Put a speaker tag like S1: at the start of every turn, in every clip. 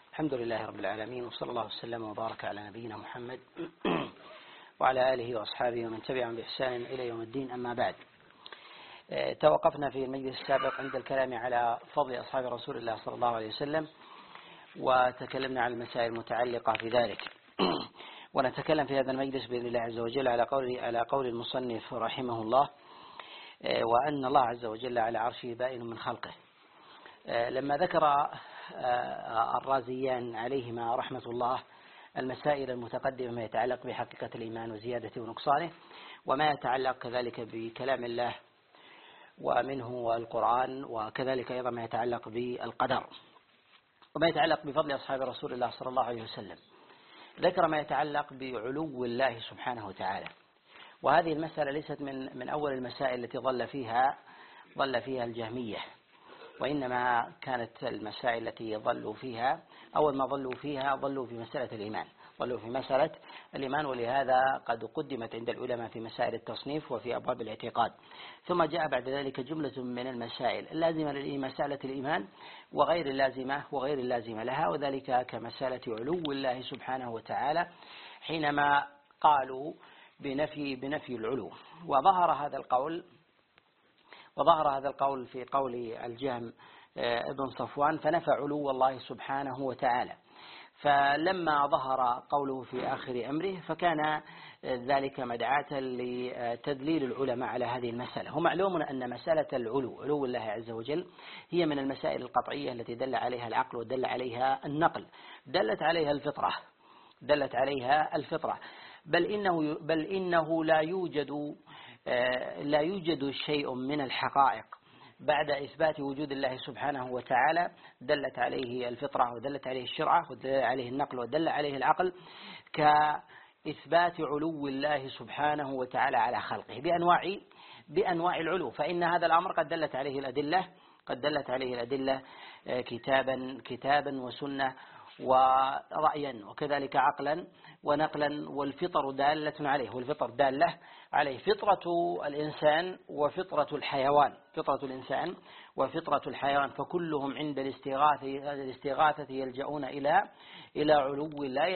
S1: الحمد لله رب العالمين، وصلى الله وسلم وبارك على نبينا محمد وعلى آله وأصحابه ومن تبعهم بإحسان إلى يوم الدين. أما بعد، توقفنا في المجلس السابق عند الكلام على فضل أصحاب رسول الله صلى الله عليه وسلم، وتكلمنا عن المسائل المتعلقة في ذلك. ونتكلم في هذا المجلس بإذن الله عز وجل على قول المصنف رحمه الله، وأن الله عز وجل على عرشه بائن من خلقه. لما ذكر الرازيان عليهما رحمة الله المسائل المتقدمة ما يتعلق بحقيقة الإيمان وزيادة ونقصانه، وما يتعلق كذلك بكلام الله ومنه القرآن، وكذلك أيضا ما يتعلق بالقدر وما يتعلق بفضل أصحاب رسول الله صلى الله عليه وسلم، ذكر ما يتعلق بعلو الله سبحانه وتعالى. وهذه المسألة ليست من أول المسائل التي ضل فيها الجهمية، وإنما كانت المسائل التي ضلوا فيها أول ما ضلوا في مسألة الإيمان، ولهذا قد قدمت عند العلماء في مسائل التصنيف وفي أبواب الاعتقاد. ثم جاء بعد ذلك جملة من المسائل اللازمة لمسألة الإيمان وغير اللازمة لها، وذلك كمسألة علو الله سبحانه وتعالى حينما قالوا بنفي العلو. وظهر هذا القول في قول الجهم ابن صفوان، فنفى علو الله سبحانه وتعالى. فلما ظهر قوله في آخر أمره فكان ذلك مدعاة لتدليل العلماء على هذه المسألة. هو معلوم أن مسألة علو الله عز وجل هي من المسائل القطعية التي دل عليها العقل ودل عليها النقل، دلت عليها الفطرة، بل إنه لا يوجد شيء من الحقائق بعد إثبات وجود الله سبحانه وتعالى دلت عليه الفطرة ودلت عليه الشرعة ودل عليه النقل ودل عليه العقل كإثبات علو الله سبحانه وتعالى على خلقه بأنواع العلو. فإن هذا الأمر قد دلت عليه الأدلة كتابا وسنة ورأيا، وكذلك عقلا ونقلا، والفطر دالة عليه فطرة الإنسان وفطرة الحيوان، فكلهم عند الاستغاثة يلجؤون إلى علو،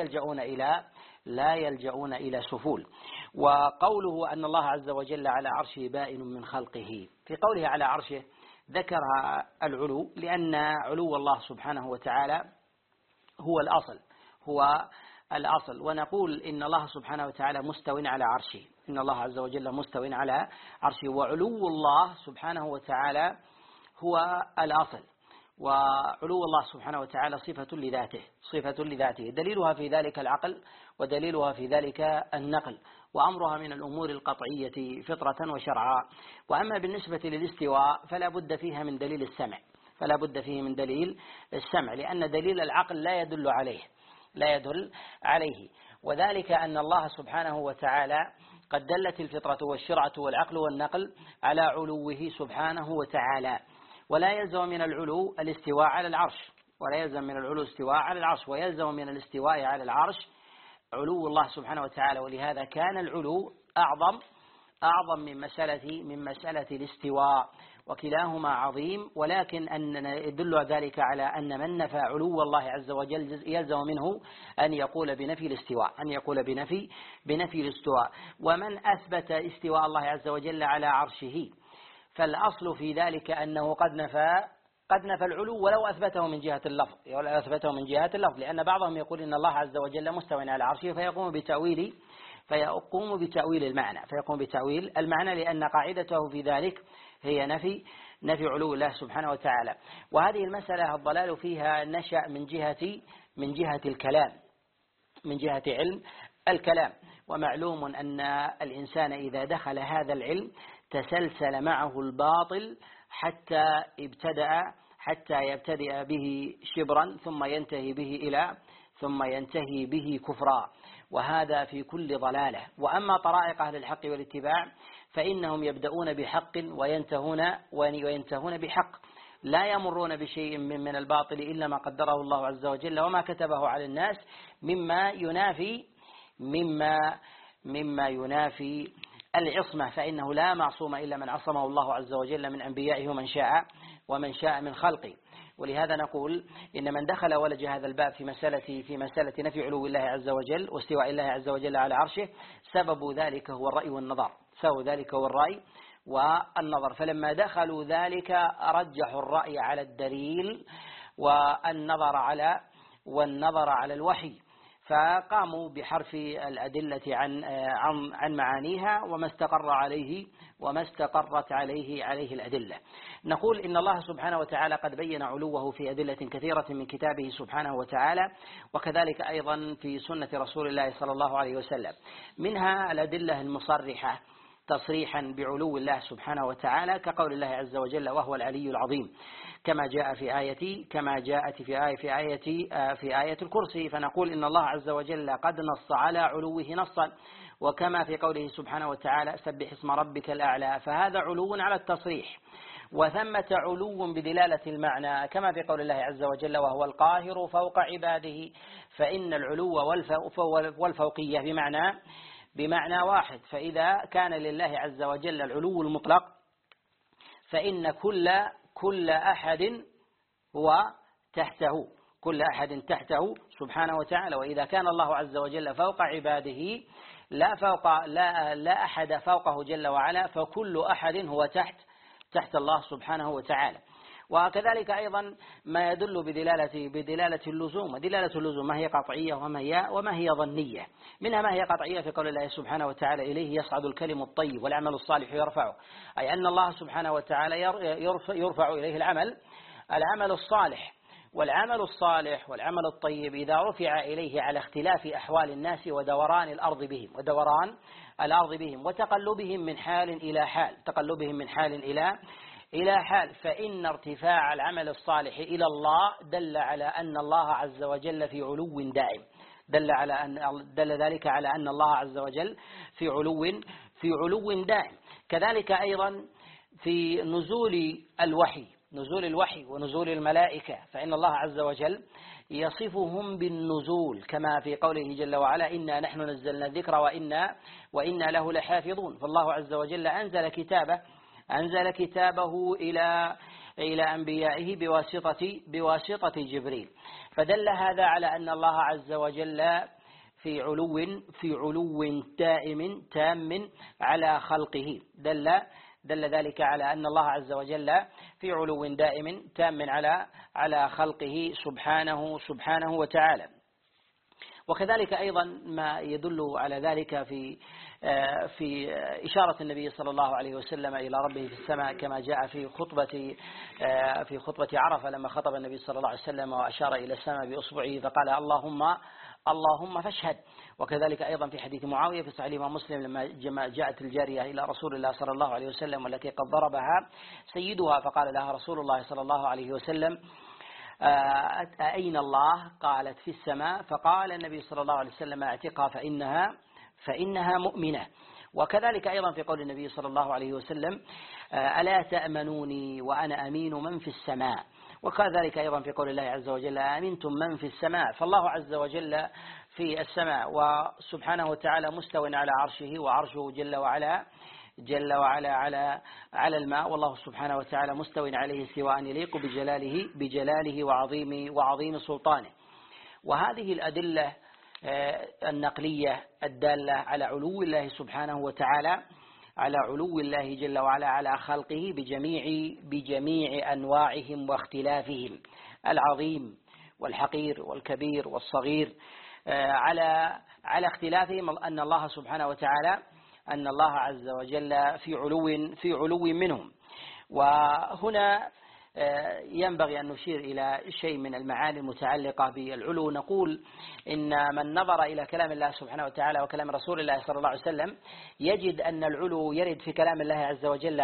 S1: لا يلجؤون إلى سفول. وقوله أن الله عز وجل على عرشه بائن من خلقه، في قوله على عرشه ذكر العلو لأن علو الله سبحانه وتعالى هو الأصل، ونقول إن الله سبحانه وتعالى مستو على عرشه، إن الله عز وجل مستو على عرشه، وعلو الله سبحانه وتعالى هو الأصل، وعلو الله سبحانه وتعالى صفة لذاته دليلها في ذلك العقل ودليلها في ذلك النقل، وأمرها من الأمور القطعية فطرة وشرعا. وأما بالنسبة للاستواء فلا بد فيها من دليل السمع، لأن دليل العقل لا يدل عليه، وذلك أن الله سبحانه وتعالى قد دلت الفطرة والشرعة والعقل والنقل على علوه سبحانه وتعالى، ولا يلزم من العلو الاستواء على العرش، ويلزم من الاستواء على العرش علو الله سبحانه وتعالى. ولهذا كان العلو أعظم من مسألة الاستواء، وكلاهما عظيم، ولكن أن يدل ذلك على أن من نفى علو الله عز وجل يلزم منه أن يقول بنفي الاستواء. ومن أثبت استواء الله عز وجل على عرشه فالأصل في ذلك أنه قد نفى العلو ولو أثبته من جهة اللفظ، لأن بعضهم يقول إن الله عز وجل مستو على عرشه فيقوم بتأويل المعنى، لأن قاعدته في ذلك هي نفي علو الله سبحانه وتعالى. وهذه المسألة الضلال فيها نشأ من جهة الكلام، من جهة علم الكلام. ومعلوم أن الإنسان إذا دخل هذا العلم تسلسل معه الباطل حتى يبتدئ به شبرا ثم ينتهي به كفرا، وهذا في كل ضلالة. وأما طرائق أهل الحق والاتباع فإنهم يبدأون بحق وينتهون بحق، لا يمرون بشيء من الباطل إلا ما قدره الله عز وجل وما كتبه على الناس مما ينافي العصمة، فإنه لا معصوم إلا من عصمه الله عز وجل من أنبيائه ومن شاء من خلقه. ولهذا نقول إن من دخل ولج هذا الباب في مسألة نفي علو الله عز وجل واستواء الله عز وجل على عرشه، سبب ذلك هو الرأي والنظر. فلما دخلوا ذلك رجحوا الرأي على الدليل والنظر على الوحي، فقاموا بحرف الأدلة عن معانيها وما استقرت عليه الأدلة. نقول إن الله سبحانه وتعالى قد بين علوه في أدلة كثيرة من كتابه سبحانه وتعالى، وكذلك أيضا في سنة رسول الله صلى الله عليه وسلم. منها الأدلة المصرحة تصريحا بعلو الله سبحانه وتعالى، كقول الله عز وجل: وهو العلي العظيم، كما جاءت في آية الكرسي. فنقول إن الله عز وجل قد نص على علوه نصا، وكما في قوله سبحانه وتعالى: سبح اسم ربك الأعلى، فهذا علو على التصريح. وثمة علو بدلالة المعنى، كما في قول الله عز وجل: وهو القاهر فوق عباده، فإن العلو والفوقية بمعنى واحد. فإذا كان لله عز وجل العلو المطلق، فإن كل أحد هو تحته سبحانه وتعالى. وإذا كان الله عز وجل فوق عباده لا أحد فوقه جل وعلا، فكل أحد هو تحت الله سبحانه وتعالى. وكذلك أيضا ما يدل بدلالة اللزوم. دلالة اللزوم ما هي قطعية وما هي ظنية. منها ما هي قطعية في قول الله سبحانه وتعالى: إليه يصعد الكلم الطيب والعمل الصالح يرفعه، أي أن الله سبحانه وتعالى يرفع إليه العمل الصالح. والعمل الصالح والعمل الطيب إذا رفع إليه على اختلاف أحوال الناس ودوران الأرض بهم وتقلبهم من حال إلى حال، فإن ارتفاع العمل الصالح إلى الله دل على أن الله عز وجل في علو دائم، دل ذلك على أن الله عز وجل في علو دائم. كذلك أيضا في نزول الوحي ونزول الملائكة، فإن الله عز وجل يصفهم بالنزول، كما في قوله جل وعلا: إنا نحن نزلنا الذكر وإنا له لحافظون. فالله عز وجل أنزل كتابه إلى أنبيائه بواسطة جبريل، فدل هذا على أن الله عز وجل في علو دائم تام على خلقه. دل ذلك على أن الله عز وجل في علو دائم تام على خلقه سبحانه وتعالى. وكذلك أيضا ما يدل على ذلك في إشارة النبي صلى الله عليه وسلم إلى ربه في السماء، كما جاء في خطبة عرفة لما خطب النبي صلى الله عليه وسلم وأشار إلى السماء بأصبعه فقال: اللهم فاشهد. وكذلك أيضا في حديث معاوية في صحيح الإمام مسلم لما جاءت الجارية إلى رسول الله صلى الله عليه وسلم والتي قد ضربها سيدها، فقال لها رسول الله صلى الله عليه وسلم: أين الله؟ قالت: في السماء. فقال النبي صلى الله عليه وسلم: اعتقها فإنها مؤمنة. وكذلك أيضا في قول النبي صلى الله عليه وسلم: ألا تأمنوني وأنا أمين من في السماء. وكذلك أيضا في قول الله عز وجل: أمنتم من في السماء. فالله عز وجل في السماء وسبحانه وتعالى مستو على عرشه، وعرشه جل وعلا على الماء، والله سبحانه وتعالى مستو عليه استواء يليق بجلاله وعظيم سلطانه. وهذه الأدلة النقلية الدالة على علو الله سبحانه وتعالى، على علو الله جل وعلا على خلقه بجميع أنواعهم واختلافهم، العظيم والحقير والكبير والصغير، على اختلافهم، أن الله سبحانه وتعالى أن الله عز وجل في علو منهم. وهنا ينبغي أن نشير إلى شيء من المعاني المتعلقة بالعلو. نقول إن من نظر إلى كلام الله سبحانه وتعالى وكلام رسول الله صلى الله عليه وسلم يجد أن العلو يرد في كلام الله عز وجل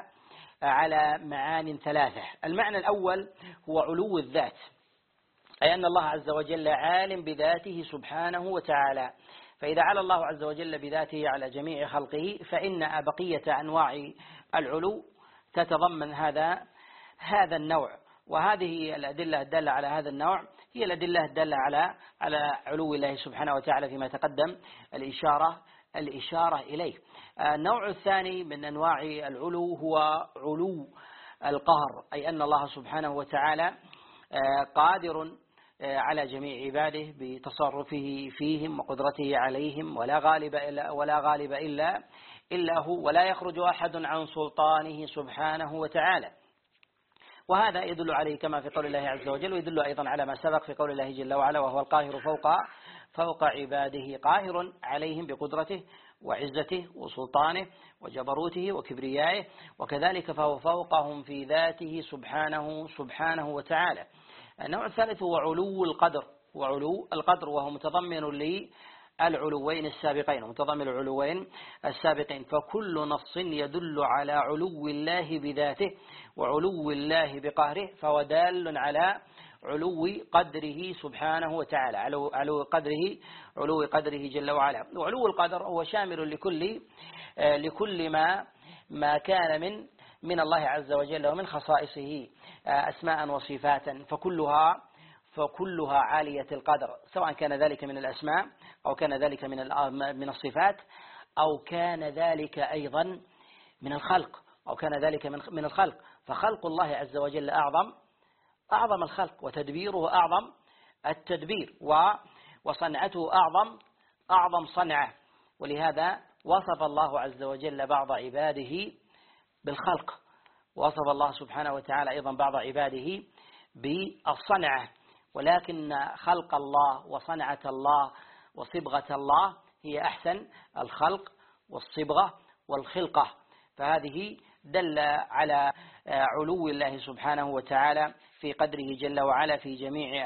S1: على معان ثلاثة. المعنى الأول هو علو الذات، أي أن الله عز وجل عالم بذاته سبحانه وتعالى، فإذا على الله عز وجل بذاته على جميع خلقه فإن بقية أنواع العلو تتضمن هذا النوع. وهذه الأدلة الدالة على هذا النوع هي الأدلة الدالة على علو الله سبحانه وتعالى فيما تقدم الإشارة إليه. النوع الثاني من أنواع العلو هو علو القهر، أي أن الله سبحانه وتعالى قادر على جميع عباده بتصرفه فيهم وقدرته عليهم، ولا غالب إلا هو، ولا يخرج أحد عن سلطانه سبحانه وتعالى. وهذا يدل عليه كما في قول الله عز وجل، ويدل أيضا على ما سبق في قول الله جل وعلا: وهو القاهر فوق عباده، قاهر عليهم بقدرته وعزته وسلطانه وجبروته وكبريائه، وكذلك فهو فوقهم في ذاته سبحانه وتعالى. النوع الثالث هو علو القدر، وهو متضمن للعلوين السابقين، فكل نص يدل على علو الله بذاته وعلو الله بقهره فهو دال على علو قدره سبحانه وتعالى، علو قدره جل وعلا. وعلو القدر هو شامل لكل ما كان من الله عز وجل ومن خصائصه أسماء وصفاتا، فكلها عالية القدر، سواء كان ذلك من الأسماء أو كان ذلك من الصفات، أو كان ذلك أيضا من الخلق، فخلق الله عز وجل أعظم الخلق، وتدبيره أعظم التدبير، وصنعته أعظم صنعة. ولهذا وصف الله عز وجل بعض عباده بالخلق، وصف الله سبحانه وتعالى أيضا بعض عباده بالصنعة. ولكن خلق الله وصنعة الله وصبغة الله هي أحسن الخلق والصبغة والخلقة، فهذه دل على علو الله سبحانه وتعالى في قدره جل وعلا في جميع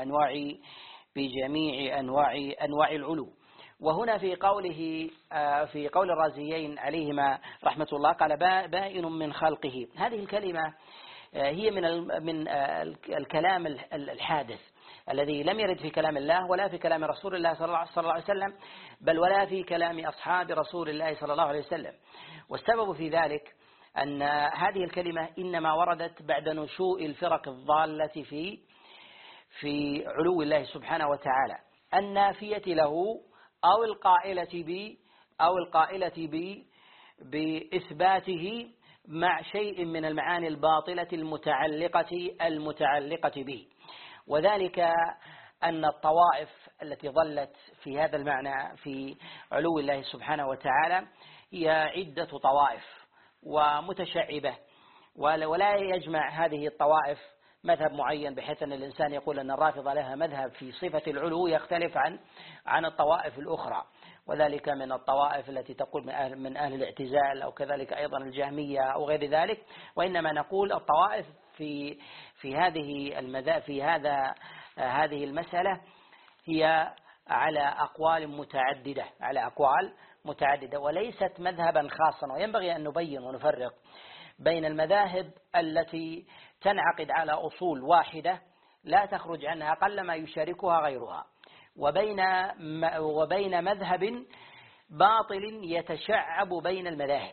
S1: أنواع العلو. وهنا في قول الرازيين عليهما رحمة الله قال: بائن من خلقه. هذه الكلمة هي من الكلام الحادث الذي لم يرد في كلام الله ولا في كلام رسول الله صلى الله عليه وسلم، بل ولا في كلام أصحاب رسول الله صلى الله عليه وسلم. والسبب في ذلك أن هذه الكلمة إنما وردت بعد نشوء الفرق الضالة في علو الله سبحانه وتعالى، النافية له أو القائلة بإثباته مع شيء من المعاني الباطلة المتعلقة به. وذلك أن الطوائف التي ظلت في هذا المعنى في علو الله سبحانه وتعالى هي عدة طوائف ومتشعبة، ولا يجمع هذه الطوائف مذهب معين، بحيث أن الإنسان يقول أن الرافضة لها مذهب في صفة العلو يختلف عن الطوائف الأخرى، وذلك من الطوائف التي تقول من أهل الاعتزال، أو كذلك أيضا الجهمية أو غير ذلك. وإنما نقول الطوائف في هذه المسألة هي على أقوال متعددة وليست مذهبا خاصا. وينبغي أن نبين ونفرق بين المذاهب التي تنعقد على أصول واحدة لا تخرج عنها قلما يشاركها غيرها، وبين مذهب باطل يتشعب بين المذاهب،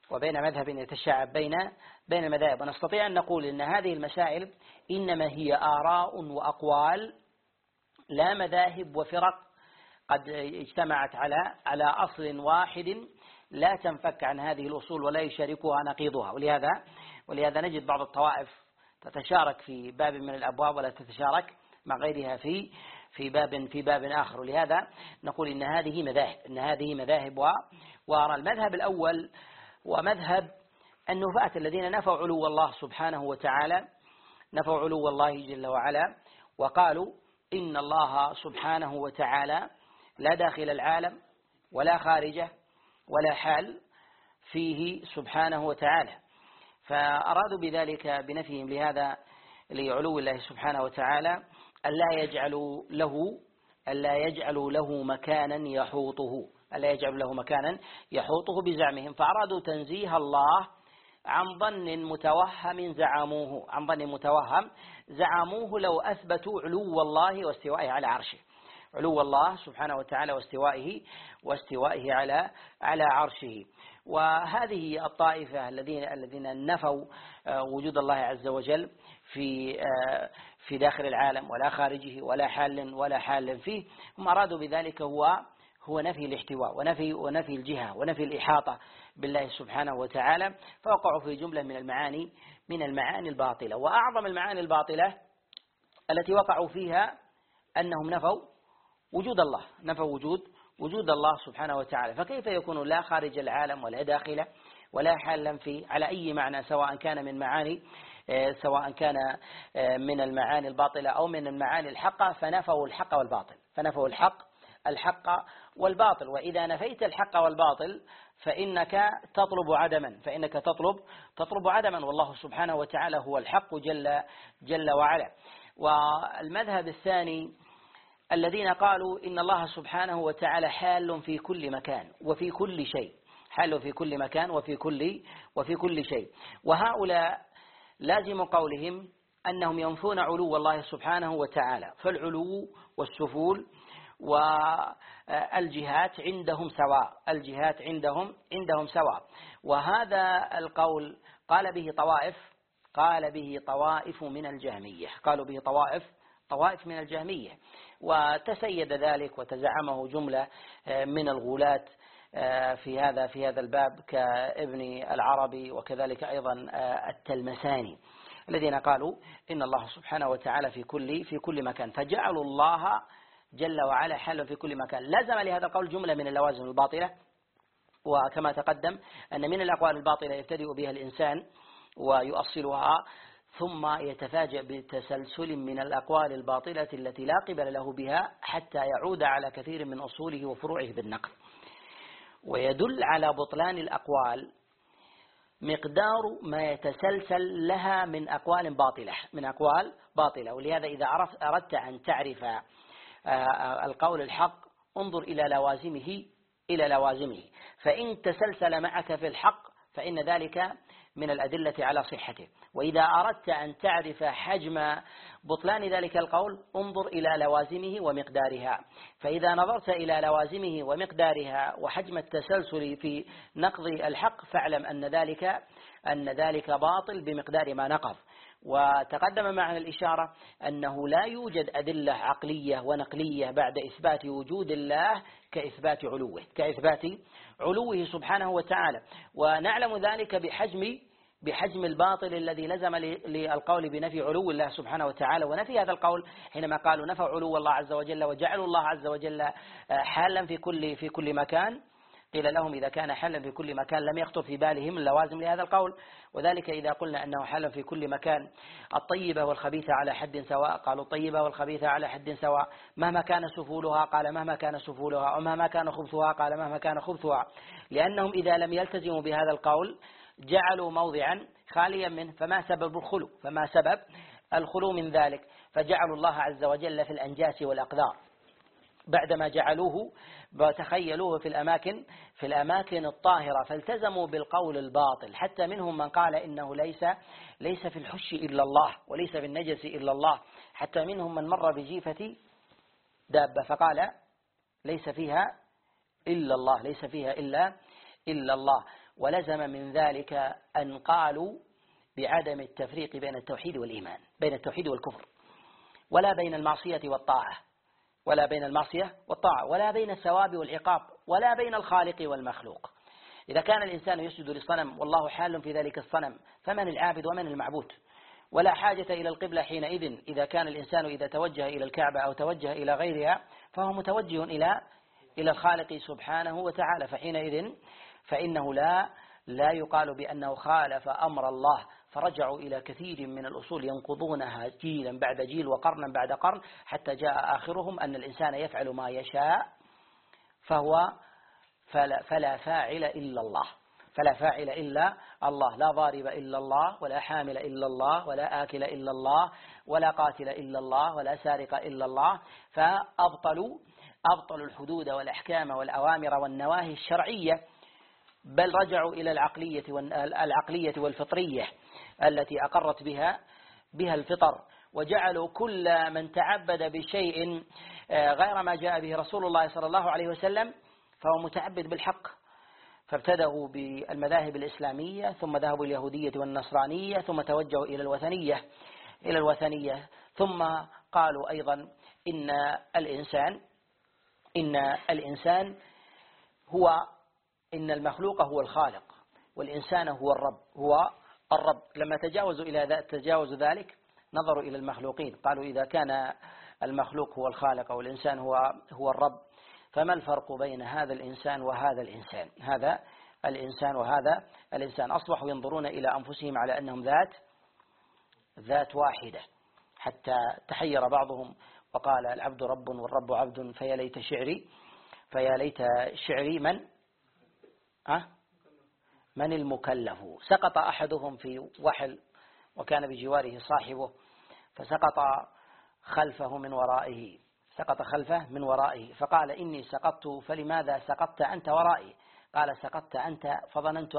S1: ونستطيع أن نقول إن هذه المسائل إنما هي آراء وأقوال، لا مذاهب وفرق قد اجتمعت على أصل واحد لا تنفك عن هذه الأصول ولا يشاركها نقيضها. ولهذا نجد بعض الطوائف تتشارك في باب من الأبواب ولا تتشارك مع غيرها في باب آخر. ولهذا نقول إن هذه مذاهب وأرى المذهب الأول ومذهب النفاة الذين نفوا علو الله سبحانه وتعالى، نفوا علو الله جل وعلا، وقالوا إن الله سبحانه وتعالى لا داخل العالم ولا خارجه ولا حال فيه سبحانه وتعالى. فأرادوا بذلك بنفيهم لعلو الله سبحانه وتعالى ألا يجعلوا له مكانا يحوطه بزعمهم، فأرادوا تنزيه الله عن ظن متوهم زعموه لو أثبتوا علو الله واستوائه على عرشه، علو الله سبحانه وتعالى واستوائه على عرشه. وهذه الطائفة الذين نفوا وجود الله عز وجل في داخل العالم ولا خارجه ولا حال فيه، هم أرادوا بذلك هو نفي الاحتواء ونفي الجهة ونفي الإحاطة بالله سبحانه وتعالى، فوقعوا في جملة من المعاني الباطلة. وأعظم المعاني الباطلة التي وقعوا فيها أنهم نفوا وجود الله، نفوا وجود الله سبحانه وتعالى. فكيف يكون لا خارج العالم ولا داخله ولا حالا فيه على أي معنى، سواء كان من المعاني الباطلة أو من المعاني الحقة، فنفوا الحق والباطل. وإذا نفيت الحق والباطل فإنك تطلب عدما، والله سبحانه وتعالى هو الحق جل وعلا. والمذهب الثاني الذين قالوا إن الله سبحانه وتعالى حال في كل مكان وفي كل شيء، حال في كل مكان وفي كل شيء، وهؤلاء لازم قولهم أنهم ينفون علو الله سبحانه وتعالى، فالعلو والسفول والجهات عندهم سواء. وهذا القول قال به طوائف من الجهمية، طوائف من الجهمية، وتسيد ذلك وتزعمه جملة من الغلاة في هذا الباب كابن العربي، وكذلك أيضا التلمساني، الذين قالوا إن الله سبحانه وتعالى في كل مكان، فجعلوا الله جل وعلا حال في كل مكان. لازم لهذا القول جملة من اللوازم الباطلة، وكما تقدم أن من الأقوال الباطلة يبتدئ بها الإنسان ويؤصلها، ثم يتفاجأ بتسلسل من الأقوال الباطلة التي لا قبل له بها حتى يعود على كثير من أصوله وفروعه بالنقل. ويدل على بطلان الأقوال مقدار ما يتسلسل لها من أقوال باطلة. ولهذا إذا أردت أن تعرف القول الحق انظر إلى لوازمه، فإن تسلسل معك في الحق فإن ذلك من الأدلة على صحته. وإذا أردت أن تعرف حجم بطلان ذلك القول انظر إلى لوازمه ومقدارها، فإذا نظرت إلى لوازمه ومقدارها وحجم التسلسل في نقض الحق فاعلم أن ذلك باطل بمقدار ما نقض. وتقدم معنا الإشارة أنه لا يوجد أدلة عقلية ونقلية بعد إثبات وجود الله كإثبات علوه سبحانه وتعالى، ونعلم ذلك بحجم الباطل الذي لزم للقول بنفي علو الله سبحانه وتعالى. ونفي هذا القول حينما قالوا نفوا علو الله عز وجل وجعلوا الله عز وجل حالا في كل مكان، قيل لهم إذا كان حالا في كل مكان لم يخطر في بالهم اللوازم لهذا القول، وذلك إذا قلنا أنه حالا في كل مكان الطيبة والخبيثة على حد سواء، قالوا الطيبة والخبيثة على حد سواء، مهما كان سفولها قال مهما كان سفولها، ومهما كان خبثها قال مهما كان خبثها، لأنهم إذا لم يلتزموا بهذا القول جعلوا موضعا خاليا منه. فما سبب الخلو من ذلك؟ فجعلوا الله عز وجل في الأنجاس والأقدار بعدما جعلوه وتخيلوه في الأماكن الطاهرة، فالتزموا بالقول الباطل. حتى منهم من قال إنه ليس في الحش إلا الله وليس في النجس إلا الله، حتى منهم من مر بجيفة دابة فقال ليس فيها إلا الله. ولزم من ذلك أن قالوا بعدم التفريق بين التوحيد والإيمان، بين التوحيد والكفر، ولا بين المعصية والطاعة، ولا بين الثواب والعقاب، ولا بين الخالق والمخلوق. إذا كان الإنسان يسجد للصنم والله حال في ذلك الصنم فمن العابد ومن المعبود؟ ولا حاجة إلى القبلة حينئذ إذا كان الإنسان إذا توجه إلى الكعبة أو توجه إلى غيرها فهو متوجه إلى الخالق سبحانه وتعالى، فحينئذ فإنه لا يقال بأنه خالف أمر الله. فرجعوا إلى كثير من الأصول ينقضونها جيلا بعد جيل وقرنا بعد قرن، حتى جاء آخرهم أن الإنسان يفعل ما يشاء فلا فاعل إلا الله، لا ضارب إلا الله، ولا حامل إلا الله، ولا آكل إلا الله، ولا قاتل إلا الله، ولا سارق إلا الله. فأبطلوا الحدود والأحكام والأوامر والنواهي الشرعية، بل رجعوا إلى العقلية والفطرية التي أقرت بها الفطر، وجعلوا كل من تعبد بشيء غير ما جاء به رسول الله صلى الله عليه وسلم فهو متعبد بالحق. فابتدأوا بالمذاهب الإسلامية، ثم ذهبوا اليهودية والنصرانية، ثم توجهوا إلى الوثنية، ثم قالوا أيضا إن الإنسان إن الإنسان إن المخلوق هو الخالق والإنسان هو الرب. لما تجاوزوا ذلك نظروا إلى المخلوقين، قالوا إذا كان المخلوق هو الخالق والإنسان هو الرب، فما الفرق بين هذا الإنسان وهذا الإنسان؟ هذا الإنسان وهذا الإنسان أصبحوا ينظرون إلى أنفسهم على أنهم ذات واحدة، حتى تحير بعضهم وقال العبد رب والرب عبد فيا ليت شعري من المكلف. سقط أحدهم في وحل وكان بجواره صاحبه فسقط خلفه من ورائه فقال إني سقطت فلماذا سقطت أنت ورائي؟ قال سقطت أنت فظننت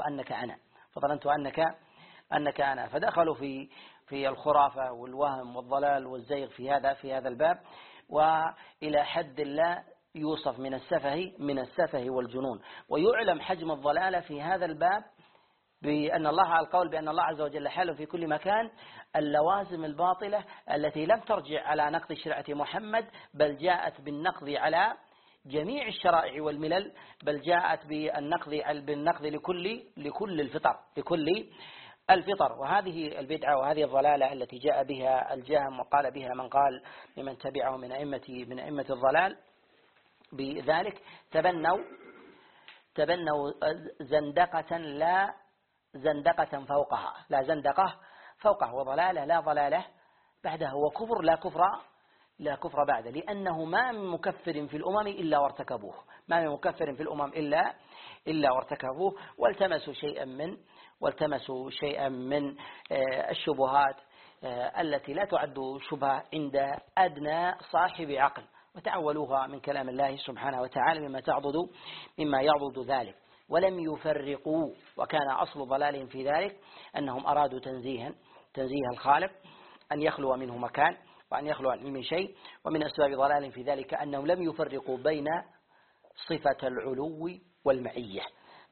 S1: أنك أنا. فدخلوا في الخرافة والوهم والضلال والزيغ في هذا الباب، وإلى حد لا يوصف من السفه والجنون. ويعلم حجم الضلالة في هذا الباب بأن الله عز وجل حاله في كل مكان، اللوازم الباطلة التي لم ترجع على نقض شريعة محمد، بل جاءت بالنقض على جميع الشرائع والملل، بل جاءت بالنقض لكل الفطر. وهذه البدعة وهذه الضلالة التي جاء بها الجهم وقال بها من قال لمن تبعه من أئمة الضلال بذلك، تبنوا زندقة لا زندقة فوقها، وضلالة لا ضلالة بعدها، وكفر لا كفر بعده، لأنه ما من مكفر في الأمم إلا وارتكبوه. والتمسوا شيئا من الشبهات التي لا تعد شبهة عند أدنى صاحب عقل، وتعولوها من كلام الله سبحانه وتعالى مما يعضد ذلك، ولم يفرقوا. وكان أصل ضلالهم في ذلك أنهم أرادوا تنزيه الخالق، أن يخلو منه مكان وأن يخلو عن علم شيء. ومن أسباب ضلالهم في ذلك أنهم لم يفرقوا بين صفة العلو والمعية،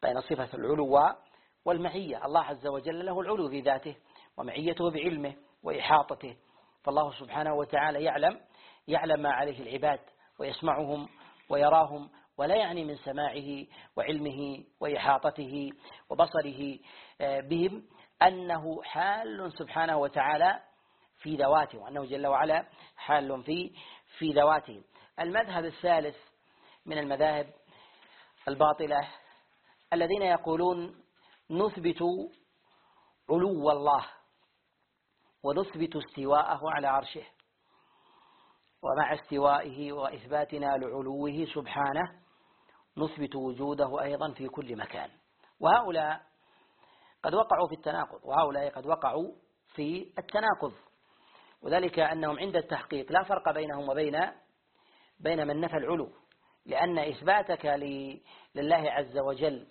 S1: الله عز وجل له العلو في ذاته ومعيته بعلمه وإحاطته، فالله سبحانه وتعالى يعلم ما عليه العباد ويسمعهم ويراهم، ولا يعني من سماعه وعلمه وإحاطته وبصره بهم أنه حال سبحانه وتعالى في ذواته، وأنه جل وعلا حال في ذواته. المذهب الثالث من المذاهب الباطلة الذين يقولون نثبت علو الله ونثبت استواءه على عرشه، ومع استوائه وإثباتنا لعلوه سبحانه نثبت وجوده أيضا في كل مكان. وهؤلاء قد وقعوا في التناقض، وهؤلاء قد وقعوا في التناقض، وذلك أنهم عند التحقيق لا فرق بينهم وبين من نفى العلو، لأن إثباتك لله عز وجل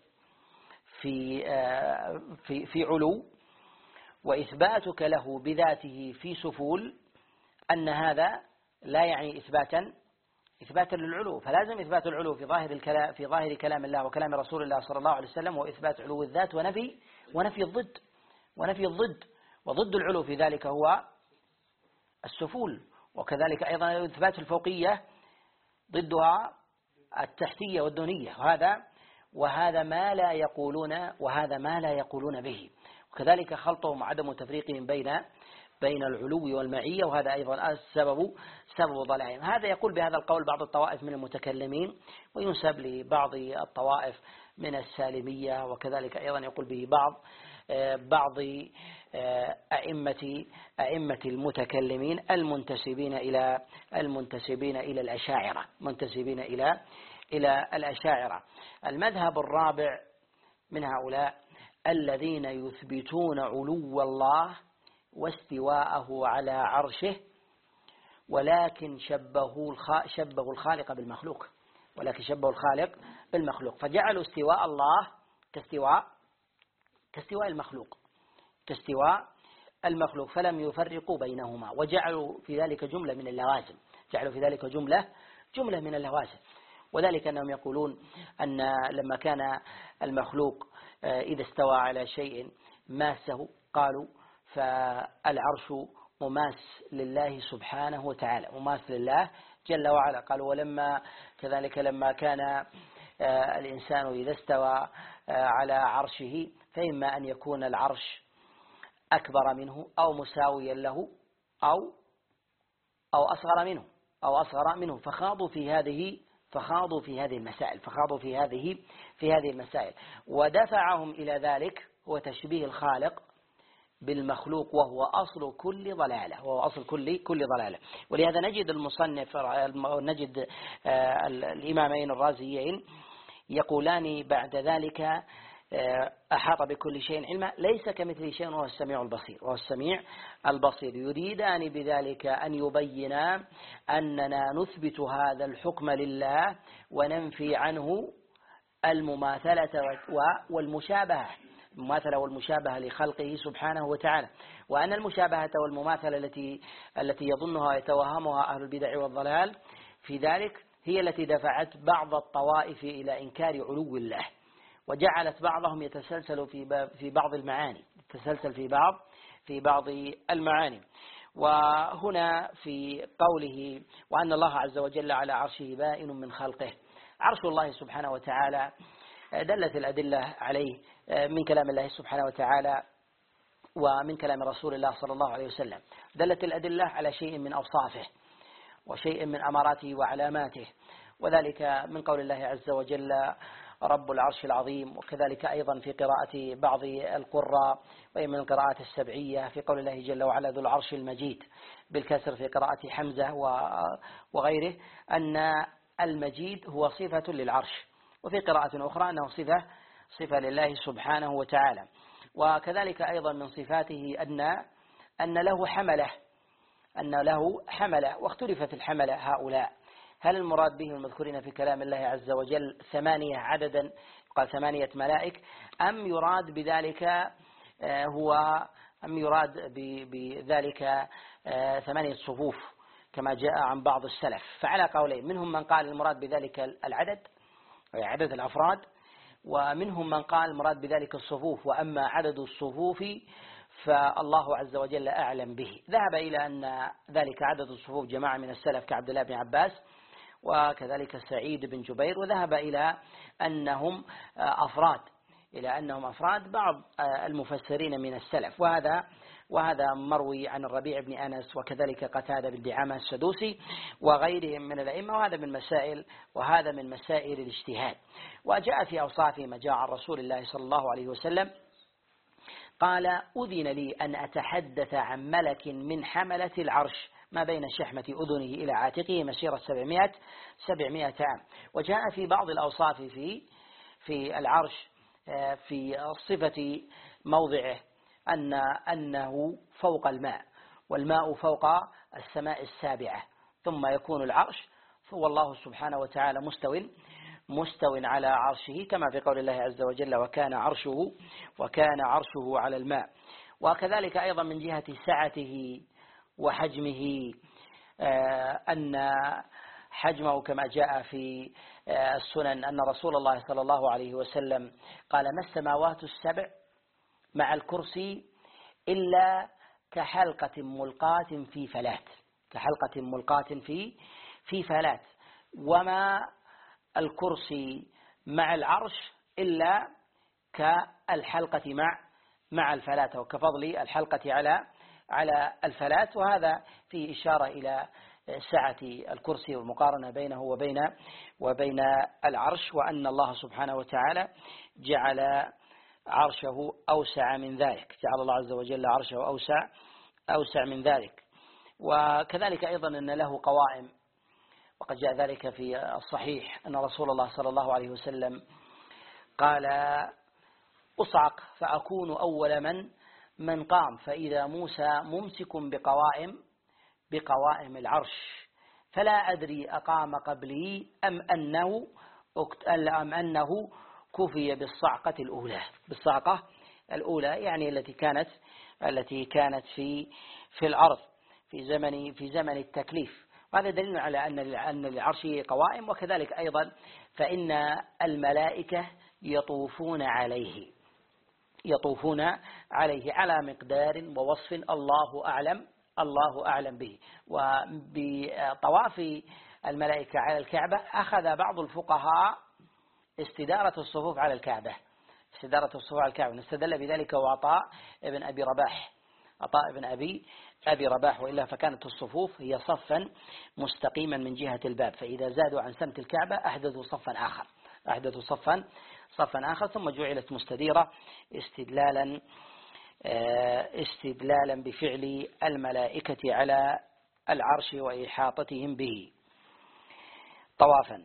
S1: في علو وإثباتك له بذاته في سفول، أن هذا لا يعني إثباتا للعلو، فلازم إثبات العلو في ظاهر كلام الله وكلام رسول الله صلى الله عليه وسلم، وإثبات علو الذات ونفي الضد، وضد العلو في ذلك هو السفول. وكذلك أيضا إثبات الفوقية ضدها التحتية والدونية، وهذا ما لا يقولون به. وكذلك خلطهم وعدم تفريقهم بين العلو والمعية، وهذا أيضا سبب ضلالهم. هذا يقول بهذا القول بعض الطوائف من المتكلمين، وينسب لبعض الطوائف من السالمية، وكذلك أيضا يقول به بعض أئمة المتكلمين المنتسبين إلى الأشاعرة. المذهب الرابع من هؤلاء الذين يثبتون علو الله واستواءه على عرشه، ولكن شبهوا الخالق بالمخلوق، فجعلوا استواء الله كاستواء المخلوق، فلم يفرقوا بينهما، وجعلوا في ذلك جملة من اللوازم. وذلك أنهم يقولون أن لما كان المخلوق إذا استوى على شيء ماسه، قالوا فالعرش مماس لله سبحانه وتعالى، جل وعلا. قال ولما كذلك لما كان الإنسان إذا استوى على عرشه فإما أن يكون العرش أكبر منه أو مساويا له أو أصغر منه فخاضوا في هذه المسائل ودفعهم إلى ذلك هو تشبيه الخالق بالمخلوق وهو أصل كل ضلالة. ولهذا نجد المصنف نجد الإمامين الرازيين يقولان بعد ذلك أحاط بكل شيء علما ليس كمثله شيء وهو السميع البصير يريدان بذلك أن يبينا أننا نثبت هذا الحكم لله وننفي عنه المماثلة والمشابهة لخلقه سبحانه وتعالى، وأن المشابهة والمماثلة التي يظنها ويتوهمها أهل البدع والضلال في ذلك هي التي دفعت بعض الطوائف إلى إنكار علو الله، وجعلت بعضهم يتسلسل في بعض المعاني. وهنا في قوله وأن الله عز وجل على عرشه بائن من خلقه، عرش الله سبحانه وتعالى دلت الأدلة عليه من كلام الله سبحانه وتعالى ومن كلام رسول الله صلى الله عليه وسلم، دلت الأدلة على شيء من أوصافه وشيء من أماراته وعلاماته، وذلك من قول الله عز وجل رب العرش العظيم، وكذلك أيضا في قراءة بعض القراء وهي من القراءات السبعية في قول الله جل وعلا ذو العرش المجيد بالكسر في قراءة حمزة وغيره أن المجيد هو صفة للعرش، وفي قراءة أخرى أنه صفة لله سبحانه وتعالى. وكذلك أيضا من صفاته أن له حملة واختلفت الحملة هؤلاء، هل المراد به المذكورين في كلام الله عز وجل 8 عددا قال 8 ملائك، أم يراد بذلك 8 صفوف كما جاء عن بعض السلف؟ فعلى قولين، منهم من قال المراد بذلك العدد عدد الأفراد، ومنهم من قال المراد بذلك الصفوف، وأما عدد الصفوف فالله عز وجل أعلم به. ذهب إلى أن ذلك عدد الصفوف جماعة من السلف كعبد الله بن عباس وكذلك سعيد بن جبير، وذهب إلى أنهم أفراد بعض المفسرين من السلف، وهذا مروي عن الربيع بن أنس وكذلك قتادة بن دعامة السدوسي وغيرهم من الأئمة، وهذا من مسائل الاجتهاد. وجاء في أوصافه ما جاء عن رسول الله صلى الله عليه وسلم قال أذن لي أن أتحدث عن ملك من حملة العرش ما بين شحمة أذنه إلى عاتقه مسيرة 700 عام. وجاء في بعض الأوصاف في العرش في صفة موضعه أنه فوق الماء، والماء فوق السماء السابعة، ثم يكون العرش والله سبحانه وتعالى مستو على عرشه كما في قول الله عز وجل وكان عرشه على الماء. وكذلك أيضا من جهة سعته وحجمه أن حجمه كما جاء في السنن أن رسول الله صلى الله عليه وسلم قال ما السماوات السبع مع الكرسي إلا كحلقة ملقاة في فلات، وما الكرسي مع العرش إلا كالحلقة مع الفلات، وكفضل الحلقة على الفلات. وهذا فيه إشارة إلى سعة الكرسي والمقارنة بينه وبين العرش، وأن الله سبحانه وتعالى جعل عرشه أوسع من ذلك، جعل الله عز وجل عرشه أوسع من ذلك. وكذلك أيضا أن له قوائم، وقد جاء ذلك في الصحيح أن رسول الله صلى الله عليه وسلم قال أصعق فأكون أول من قام، فإذا موسى ممسك بقوائم العرش، فلا أدري أقام قبلي أم أنه كفي بالصعقة الأولى يعني التي كانت في الأرض في زمن التكليف. وهذا دليل على أن للعرش قوائم. وكذلك أيضا فإن الملائكة يطوفون عليه على مقدار ووصف الله أعلم به. وبطواف الملائكة على الكعبة، أخذ بعض الفقهاء استدارة الصفوف على الكعبة، استدارة الصفوف على الكعبة، استدل بذلك وعطاء ابن أبي رباح، عطاء ابن أبي رباح، وإلا فكانت الصفوف هي صفا مستقيما من جهة الباب، فإذا زادوا عن سمت الكعبة أحدثوا صفا آخر ثم جعلت مستديرة استدلالا بفعل الملائكة على العرش وإحاطتهم به طوافا.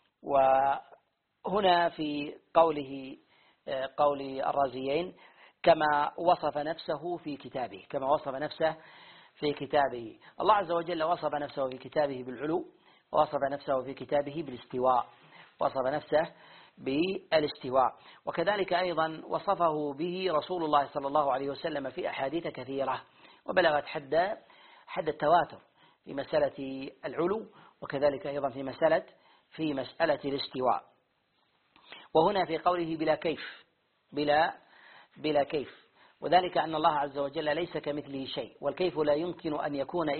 S1: وهنا في قول الرازيين كما وصف نفسه في كتابه، الله عز وجل وصف نفسه في كتابه بالعلو، ووصف نفسه في كتابه بالاستواء، وكذلك أيضا وصفه به رسول الله صلى الله عليه وسلم في أحاديث كثيرة، وبلغت حد التواتر في مسألة العلو، وكذلك أيضا في مسألة الاستواء. وهنا في قوله بلا كيف، وذلك أن الله عز وجل ليس كمثله شيء، والكيف لا يمكن أن يكون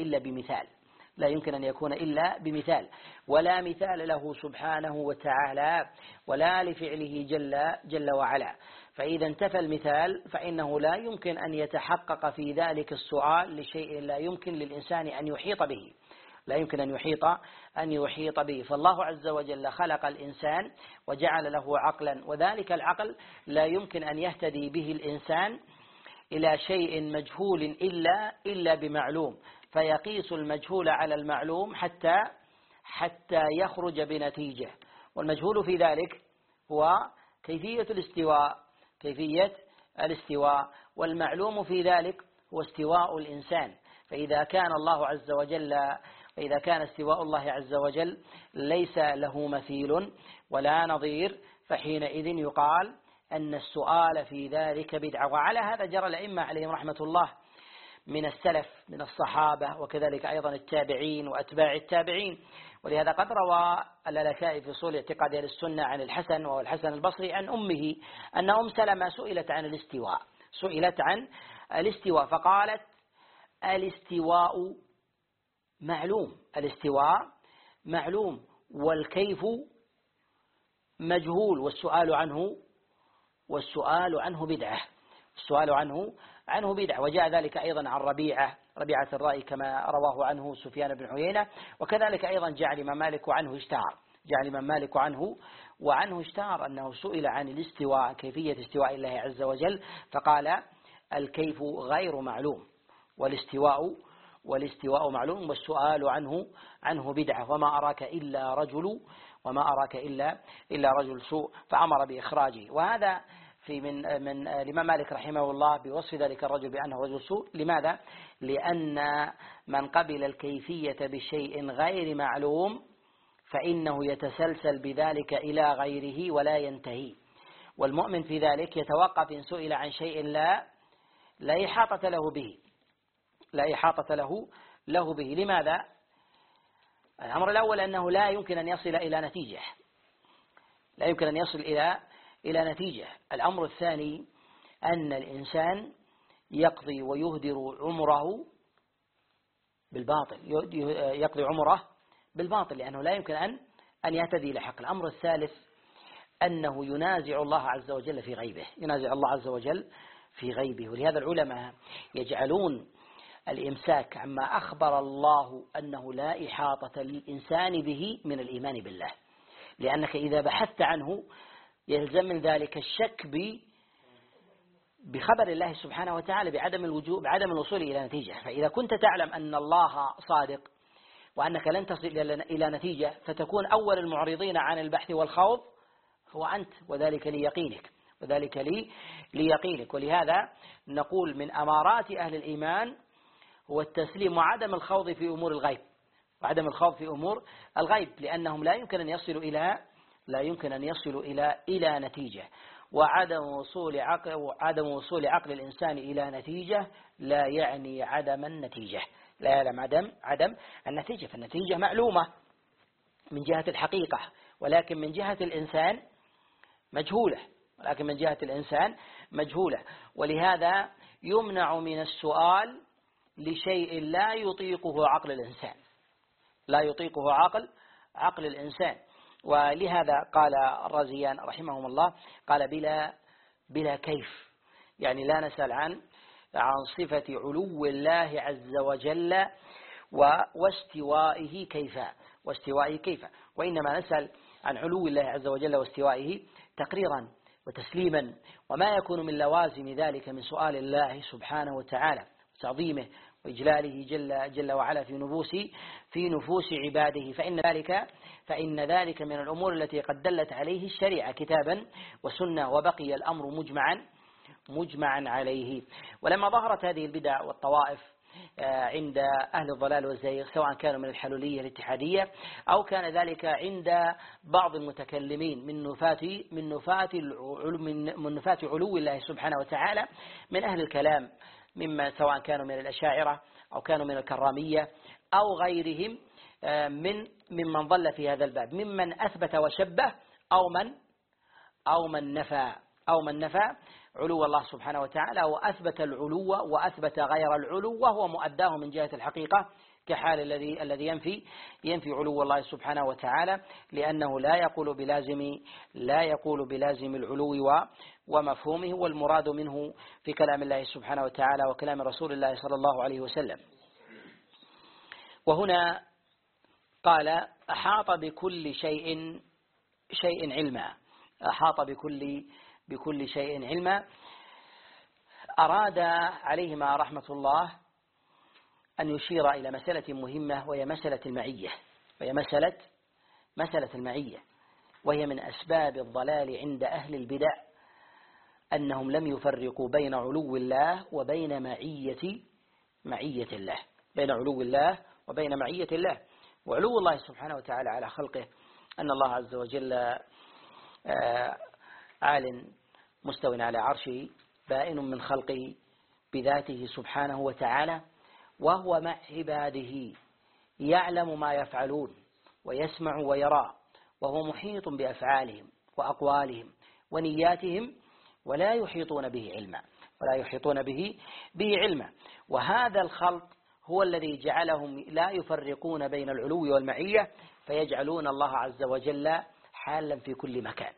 S1: إلا بمثال، ولا مثال له سبحانه وتعالى ولا لفعله جل وعلا، فإذا انتفى المثال فإنه لا يمكن أن يتحقق في ذلك السؤال لشيء لا يمكن للإنسان أن يحيط به، فالله عز وجل خلق الإنسان وجعل له عقلا، وذلك العقل لا يمكن أن يهتدي به الإنسان إلى شيء مجهول إلا بمعلوم، فيقيس المجهول على المعلوم حتى يخرج بنتيجة، والمجهول في ذلك هو كيفية الاستواء، والمعلوم في ذلك هو استواء الإنسان، فإذا كان استواء الله عز وجل ليس له مثيل ولا نظير، فحينئذ يقال أن السؤال في ذلك بدعة. وعلى هذا جرى الأئمة عليهم رحمة الله من السلف من الصحابة، وكذلك أيضا التابعين وأتباع التابعين. ولهذا قد روى اللالكائي في أصول اعتقاد أهل السنة عن الحسن وهو الحسن البصري عن أمه أن أم سلمة سئلت عن الاستواء فقالت: الاستواء معلوم والكيف مجهول والسؤال عنه بدعة. وجاء ذلك أيضا عن ربيعة الرأي كما رواه عنه سفيان بن عيينة، وكذلك أيضا جاء الإمام مالك وعنه اشتهر أنه سئل عن الاستواء، كيفية استواء الله عز وجل، فقال: الكيف غير معلوم والاستواء معلوم والسؤال عنه بدعة، وما أراك إلا رجل سوء، فأمر بإخراجه. وهذا من الإمام مالك رحمه الله بوصف ذلك الرجل بأنه رجل سوء. لماذا؟ لأن من قبل الكيفية بشيء غير معلوم فإنه يتسلسل بذلك إلى غيره ولا ينتهي، والمؤمن في ذلك يتوقف إن سئل عن شيء لا إحاطة له به. لماذا؟ الأمر الأول أنه لا يمكن أن يصل إلى نتيجة. الأمر الثاني أن الإنسان يقضي ويهدر عمره بالباطل، لأنه لا يمكن أن يهتدي إلى حق. الأمر الثالث أنه ينازع الله عز وجل في غيبه، ولهذا العلماء يجعلون الإمساك عما أخبر الله أنه لا إحاطة للإنسان به من الإيمان بالله، لأنك إذا بحثت عنه يلزم من ذلك الشك بخبر الله سبحانه وتعالى بعدم الوصول إلى نتيجة. فإذا كنت تعلم أن الله صادق وأنك لن تصل إلى نتيجة فتكون أول المعرضين عن البحث والخوض هو أنت، وذلك ليقينك. ولهذا نقول من أمارات أهل الإيمان هو التسليم وعدم الخوض في أمور الغيب، لأنهم لا يمكن أن يصلوا إلى نتيجة. وعدم وصول عقل الإنسان إلى نتيجة لا يعني عدم النتيجة، لا يعلم عدم النتيجة، فالنتيجة معلومة من جهة الحقيقة، ولكن من جهة الإنسان مجهولة. ولهذا يمنع من السؤال لشيء لا يطيقه عقل الإنسان، لا يطيقه عقل الإنسان. ولهذا قال الرازيان رحمهم الله قال بلا كيف، يعني لا نسأل عن صفة علو الله عز وجل واستوائه كيف، وإنما نسأل عن علو الله عز وجل واستوائه تقريرا وتسليما، وما يكون من لوازم ذلك من سؤال الله سبحانه وتعالى وتعظيمه وإجلاله جل وعلا في نفوس عباده، فإن ذلك من الأمور التي قد دلت عليه الشريعة كتابا وسنة، وبقي الأمر مجمعا عليه. ولما ظهرت هذه البدع والطوائف عند أهل الضلال والزيغ، سواء كانوا من الحلولية الاتحادية أو كان ذلك عند بعض المتكلمين من نفاة علو الله سبحانه وتعالى من أهل الكلام، مما سواء كانوا من الأشاعرة أو كانوا من الكرامية أو غيرهم ممن ضل في هذا الباب، ممن أثبت وشبه أو من نفى علو الله سبحانه وتعالى، وأثبت العلو وأثبت غير العلو، وهو مؤداه من جهة الحقيقة كحال الذي ينفي علو الله سبحانه وتعالى، لأنه لا يقول بلازم العلو ومفهومه، والمراد منه في كلام الله سبحانه وتعالى وكلام رسول الله صلى الله عليه وسلم. وهنا قال أحاط بكل شيء علما، أحاط بكل شيء علما. أراد عليهما رحمة الله أن يشير إلى مسألة مهمة، وهي مسألة المعية، وهي من أسباب الضلال عند أهل البدع، أنهم لم يفرقوا بين علو الله وبين معية الله، بين علو الله وبين معية الله. وعلو الله سبحانه وتعالى على خلقه أن الله عز وجل عال مستو على عرشه، بائن من خلقه بذاته سبحانه وتعالى، وهو مع عباده يعلم ما يفعلون ويسمع ويرى، وهو محيط بأفعالهم وأقوالهم ونياتهم، ولا يحيطون به علما. وهذا الخلق هو الذي جعلهم لا يفرقون بين العلو والمعية، فيجعلون الله عز وجل حالا في كل مكان،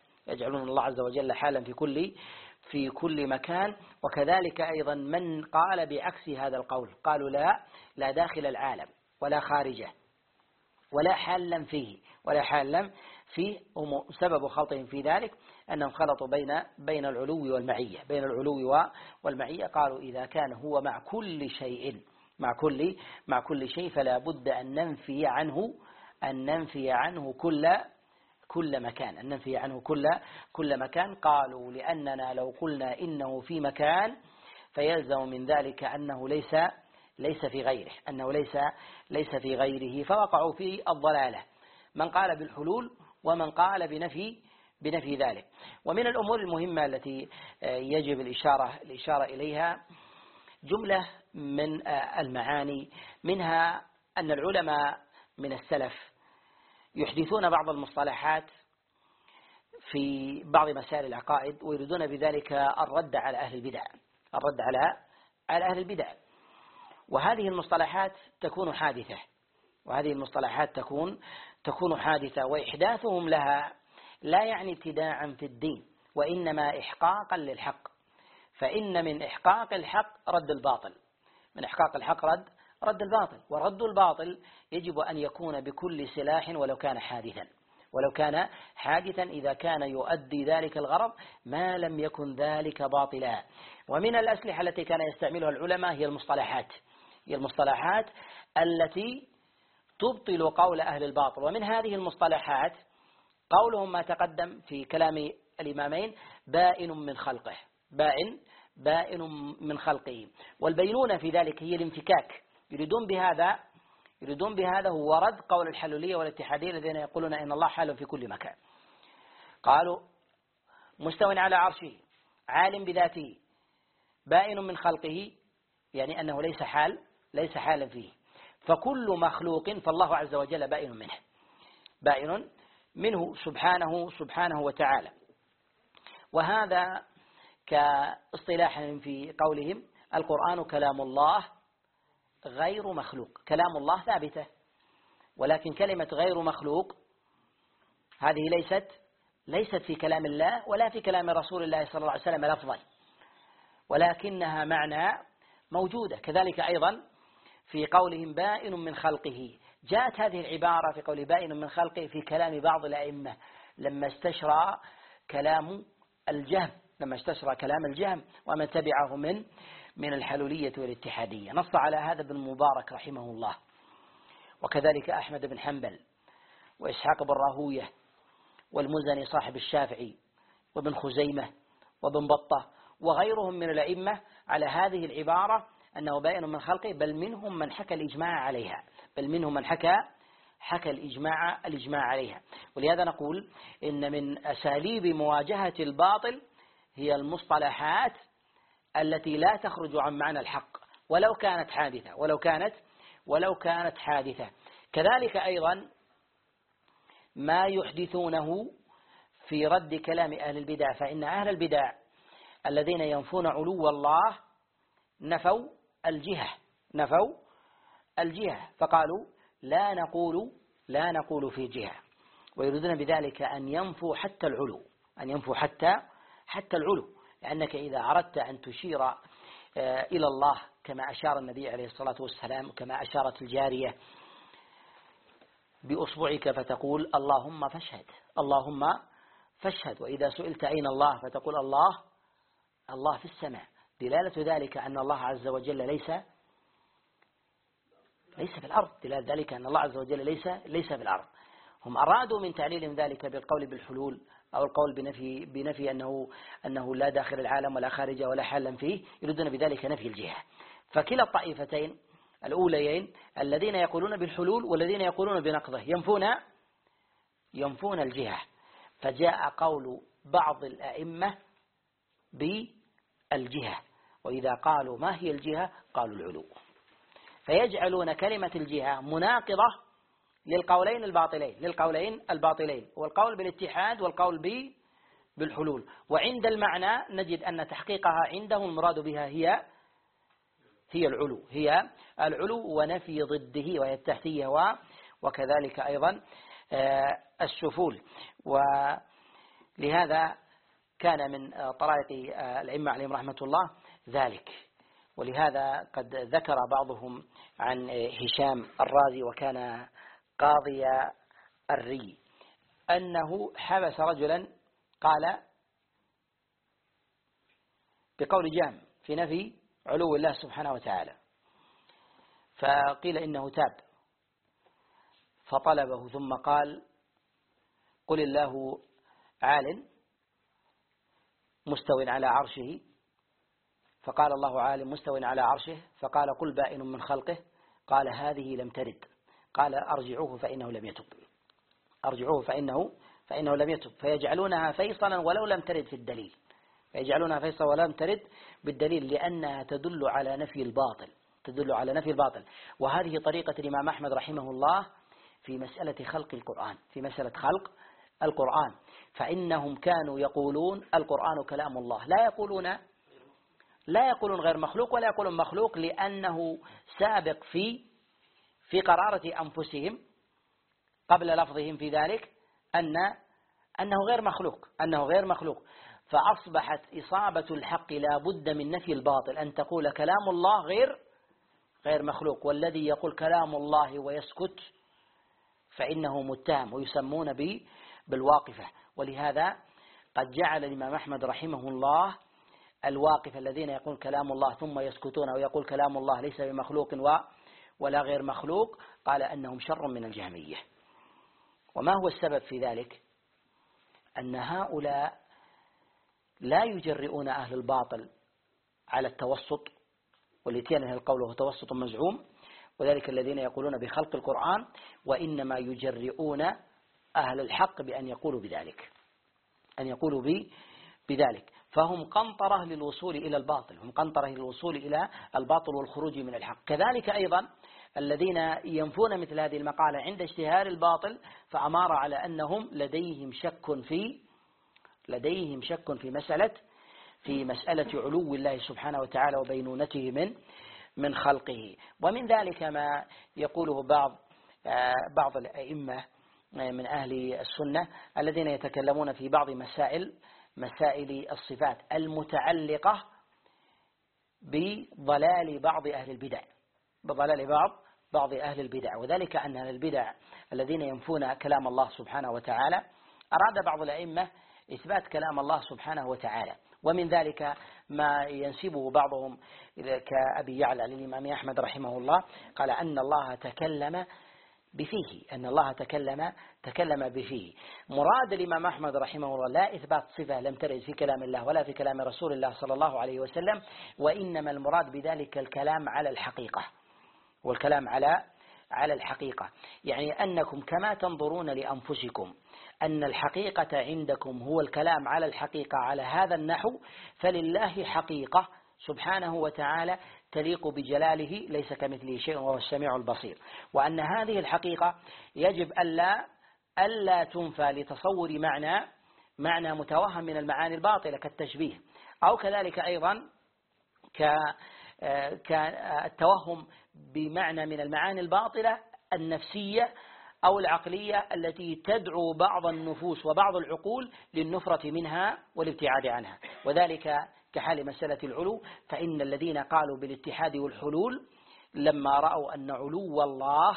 S1: في كل مكان. وكذلك أيضا من قال بعكس هذا القول، قالوا لا داخل العالم ولا خارجه ولا حالا فيه، سبب خلطهم في ذلك أنهم خلطوا بين العلو والمعية، قالوا إذا كان هو مع كل شيء فلا بد أن ننفي عنه كل مكان. قالوا لأننا لو قلنا إنه في مكان فيلزم من ذلك أنه ليس في غيره، فوقعوا في الضلالة، من قال بالحلول ومن قال بنفي ذلك. ومن الأمور المهمة التي يجب الإشارة إليها جملة من المعاني، منها أن العلماء من السلف يحدثون بعض المصطلحات في بعض مسائل العقائد، ويريدون بذلك الرد على أهل البدع، وهذه المصطلحات تكون حادثة، وإحداثهم لها لا يعني ابتداعا في الدين، وإنما إحقاقا للحق، فإن من إحقاق الحق رد الباطل، ورد الباطل يجب أن يكون بكل سلاح ولو كان حادثا إذا كان يؤدي ذلك الغرض، ما لم يكن ذلك باطلا. ومن الأسلحة التي كان يستعملها العلماء هي المصطلحات التي تبطل قول أهل الباطل. ومن هذه المصطلحات قولهم ما تقدم في كلام الإمامين: بائن من خلقه. والبينونة في ذلك هي الانفكاك، يريدون بهذا هو رد قول الحلولية والاتحادية الذين يقولون إن الله حال في كل مكان. قالوا مستو على عرشه، عالم بذاته، بائن من خلقه، يعني أنه ليس حالا فيه، فكل مخلوق فالله عز وجل بائن منه سبحانه وتعالى. وهذا كاصطلاح في قولهم: القرآن كلام الله غير مخلوق. كلام الله ولكن كلمة غير مخلوق هذه ليست في كلام الله ولا في كلام رسول الله صلى الله عليه وسلم لفظا، ولكنها معنى موجودة. كذلك أيضا في قولهم بائن من خلقه، جاءت هذه العبارة في قوله بائن من خلقه في كلام بعض الأئمة لما استشرى كلام الجهم ومن تبعه من الحلولية والاتحادية. نص على هذا ابن المبارك رحمه الله، وكذلك أحمد بن حنبل وإسحاق بن راهوية والمزني صاحب الشافعي وابن خزيمة وابن بطة وغيرهم من الأئمة على هذه العبارة أنه بائن من خلقه، بل منهم من حكى الإجماع عليها، حكى الإجماع عليها. ولهذا نقول إن من أساليب مواجهة الباطل هي المصطلحات التي لا تخرج عن معنى الحق ولو كانت حادثة. كذلك أيضا ما يحدثونه في رد كلام أهل البدع، فإن أهل البدع الذين ينفون علو الله نفوا الجهة فقالوا لا نقول في جهة، ويريدون بذلك أن ينفوا حتى العلو، لأنك إذا أردت أن تشير إلى الله كما أشار النبي عليه الصلاة والسلام، كما أشارت الجارية بأصبعك فتقول اللهم فاشهد، وإذا سئلت أين الله فتقول الله في السماء، دلالة ذلك أن الله عز وجل ليس في الأرض، دلالة ذلك أن الله عز وجل ليس في الأرض. هم أرادوا من تعليلهم ذلك بالقول بالحلول أو القول بنفي أنه لا داخل العالم ولا خارجه ولا حالا فيه، يريدون بذلك نفي الجهة. فكلا الطائفتين الأوليين الذين يقولون بالحلول والذين يقولون بنقضه ينفون الجهة. فجاء قول بعض الأئمة بالجهة، وإذا قالوا ما هي الجهة قالوا العلو، فيجعلون كلمة الجهة مناقضة للقولين الباطلين، والقول بالاتحاد والقول بالحلول. وعند المعنى نجد أن تحقيقها عندهم المراد بها هي العلو ونفي ضده وهي التحتية وكذلك أيضا السفول. ولهذا كان من طرائق الأئمة عليهم رحمة الله ذلك. ولهذا قد ذكر بعضهم عن هشام الرازي وكان قاضي الري أنه حبس رجلا قال بقول جهم في نفي علو الله سبحانه وتعالى، فقيل إنه تاب فطلبه ثم قال قل الله عال مستو على عرشه، فقال الله عال مستو على عرشه، فقال قل بائن من خلقه، قال هذه لم ترد، قال أرجعوه فإنه لم يتب، فيجعلونها فيصلا ولو لم ترد في الدليل، بالدليل لأنها تدل على نفي الباطل. وهذه طريقة الإمام أحمد رحمه الله في مسألة خلق القرآن، فإنهم كانوا يقولون القرآن كلام الله، لا يقولون غير مخلوق ولا يقولون مخلوق، لأنه سابق في قرارة أنفسهم قبل لفظهم في ذلك أنه غير مخلوق، فأصبحت إصابة الحق لا بد من نفي الباطل، أن تقول كلام الله غير مخلوق، والذي يقول كلام الله ويسكت فإنه متهم، ويسمون بالواقفة. ولهذا قد جعل الإمام أحمد رحمه الله الواقف الذين يقول كلام الله ثم يسكتون ويقول كلام الله ليس بمخلوق ولا غير مخلوق، قال أنهم شر من الجهمية. وما هو السبب في ذلك؟ أن هؤلاء لا يجرئون أهل الباطل على التوسط، والاتيان هذا القول هو توسط مزعوم، وذلك الذين يقولون بخلق القرآن، وإنما يجرئون أهل الحق بأن يقولوا بذلك، فهم قنطرة للوصول إلى الباطل، والخروج من الحق. كذلك أيضا الذين ينفون مثل هذه المقالة عند اشتهار الباطل فأمار على أنهم لديهم شك في مسألة علو الله سبحانه وتعالى وبينونته من خلقه. ومن ذلك ما يقوله بعض بعض الأئمة من أهل السنة الذين يتكلمون في بعض مسائل الصفات المتعلقة بضلال بعض أهل البدع، بضلال بعض أهل البدع، وذلك أن أهل البدع الذين ينفون كلام الله سبحانه وتعالى أراد بعض الأئمة إثبات كلام الله سبحانه وتعالى، ومن ذلك ما ينسبه بعضهم كأبي يعلى للإمام أحمد رحمه الله، قال أن الله تكلم بفيه، أن الله تكلم بفيه. مراد الإمام أحمد رحمه الله لا إثبات صفة لم ترد في كلام الله ولا في كلام رسول الله صلى الله عليه وسلم، وإنما المراد بذلك الكلام على الحقيقة، والكلام على الحقيقة، يعني أنكم كما تنظرون لأنفسكم أن الحقيقة عندكم هو الكلام على الحقيقة على هذا النحو، فلله حقيقة سبحانه وتعالى تليق بجلاله ليس كمثله شيء وهو السميع البصير، وأن هذه الحقيقة يجب ألا تنفى لتصور معنى متوهم من المعاني الباطلة كالتشبيه، أو كذلك أيضا كالتوهم بمعنى من المعاني الباطلة النفسية أو العقلية التي تدعو بعض النفوس وبعض العقول للنفرة منها والابتعاد عنها، وذلك كحال مسألة العلو، فإن الذين قالوا بالاتحاد والحلول لما رأوا أن علو الله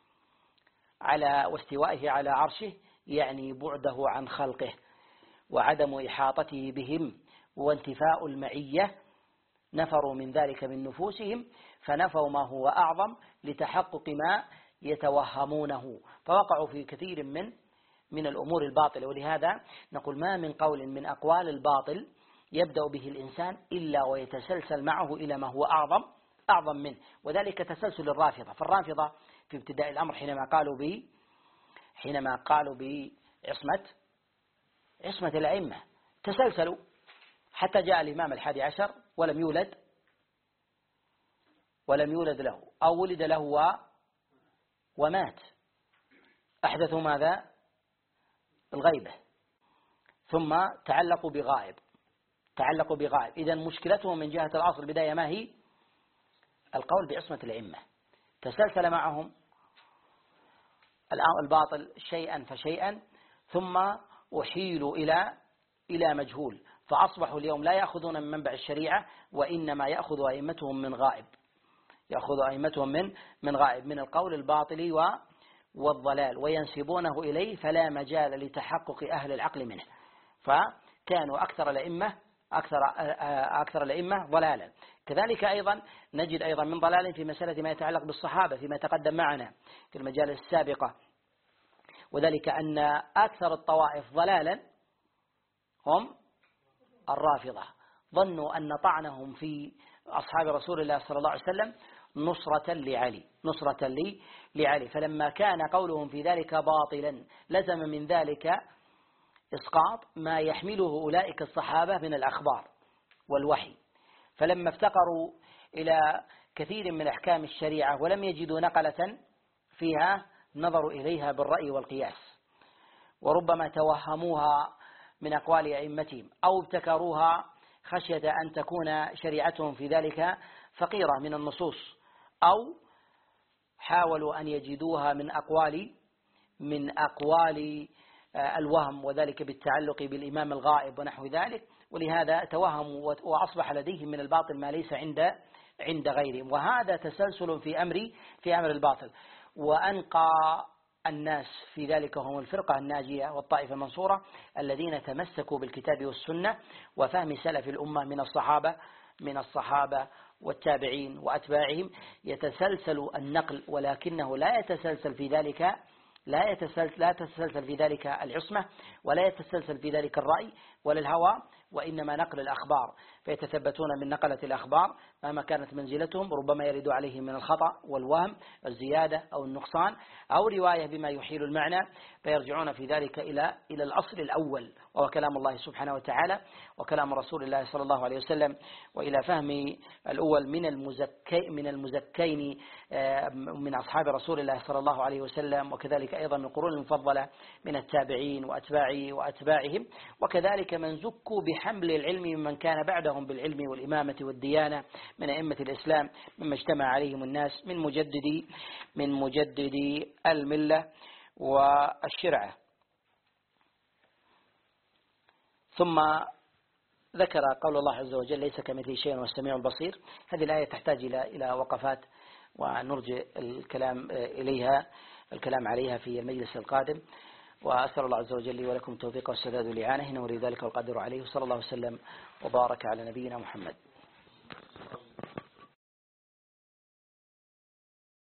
S1: واستوائه على عرشه يعني بعده عن خلقه وعدم إحاطته بهم وانتفاء المعية، نفروا من ذلك من نفوسهم فنفوا ما هو أعظم لتحقق ما يتوهمونه، فوقعوا في كثير من الأمور الباطلة. ولهذا نقول ما من قول من أقوال الباطل يبدأ به الإنسان إلا ويتسلسل معه إلى ما هو أعظم منه، وذلك تسلسل الرافضة. فالرافضة في ابتداء الأمر حينما قالوا بعصمة الأئمة تسلسلوا حتى جاء الإمام 11 ولم يولد له أو ولد له ومات، أحدثوا ماذا؟ الغيبة، ثم تعلقوا بغائب. إذن مشكلتهم من جهة الأصل البداية ما هي؟ القول بعصمة الأئمة. تسلسل معهم الباطل شيئا فشيئا، ثم أحيلوا إلى مجهول، فأصبحوا اليوم لا يأخذون من منبع الشريعة، وإنما يأخذ أئمتهم من غائب، من القول الباطل والضلال وينسبونه إليه، فلا مجال لتحقق أهل العقل منه، فكانوا أكثر الأئمة ضلالا. كذلك أيضا نجد أيضا من ضلال في مسألة ما يتعلق بالصحابة فيما تقدم معنا في المجالس السابقة، وذلك أن أكثر الطوائف ضلالا هم الرافضة، ظنوا أن طعنهم في أصحاب رسول الله صلى الله عليه وسلم نصرة لعلي، فلما كان قولهم في ذلك باطلا لزم من ذلك إسقاط ما يحمله أولئك الصحابة من الأخبار والوحي، فلما افتقروا إلى كثير من أحكام الشريعة ولم يجدوا نقلة فيها نظروا إليها بالرأي والقياس، وربما توهموها من أقوال أئمتهم أو ابتكروها خشية أن تكون شريعتهم في ذلك فقيرة من النصوص، أو حاولوا أن يجدوها من أقوال الوهم، وذلك بالتعلق بالإمام الغائب ونحو ذلك، ولهذا توهموا وأصبح لديهم من الباطل ما ليس عند غيرهم، وهذا تسلسل في أمر الباطل. وأنقى الناس في ذلك هم الفرقة الناجية والطائفة المنصورة الذين تمسكوا بالكتاب والسنة وفهم سلف الأمة من الصحابة والتابعين وأتباعهم، يتسلسل النقل، ولكنه لا يتسلسل في ذلك العصمة، ولا يتسلسل في ذلك الرأي ولا الهوى، وإنما نقل الأخبار، فيتثبتون من نقلة الأخبار مهما كانت منزلتهم، ربما يرد عليهم من الخطأ والوهم الزيادة أو النقصان أو رواية بما يحيل المعنى، فيرجعون في ذلك إلى الأصل الأول وهو كلام الله سبحانه وتعالى وكلام رسول الله صلى الله عليه وسلم، وإلى فهم الأول من المزكين من أصحاب رسول الله صلى الله عليه وسلم، وكذلك أيضا من القرون المفضلة من التابعين وأتباعهم، وكذلك من زكوا حمل العلم ممن كان بعدهم بالعلم والإمامة والديانة من أئمة الإسلام مما اجتمع عليهم الناس من مجددي الملة والشرعة. ثم ذكر قول الله عز وجل ليس كمثله شيء وهو السميع البصير. هذه الآية تحتاج إلى وقفات ونرجع الكلام عليها في المجلس القادم، وأسأل الله عز وجل لي ولكم التوفيق والسداد والإعانة، إنه ولي ذلك والقادر عليه. وصلى الله وسلم وبارك على نبينا محمد.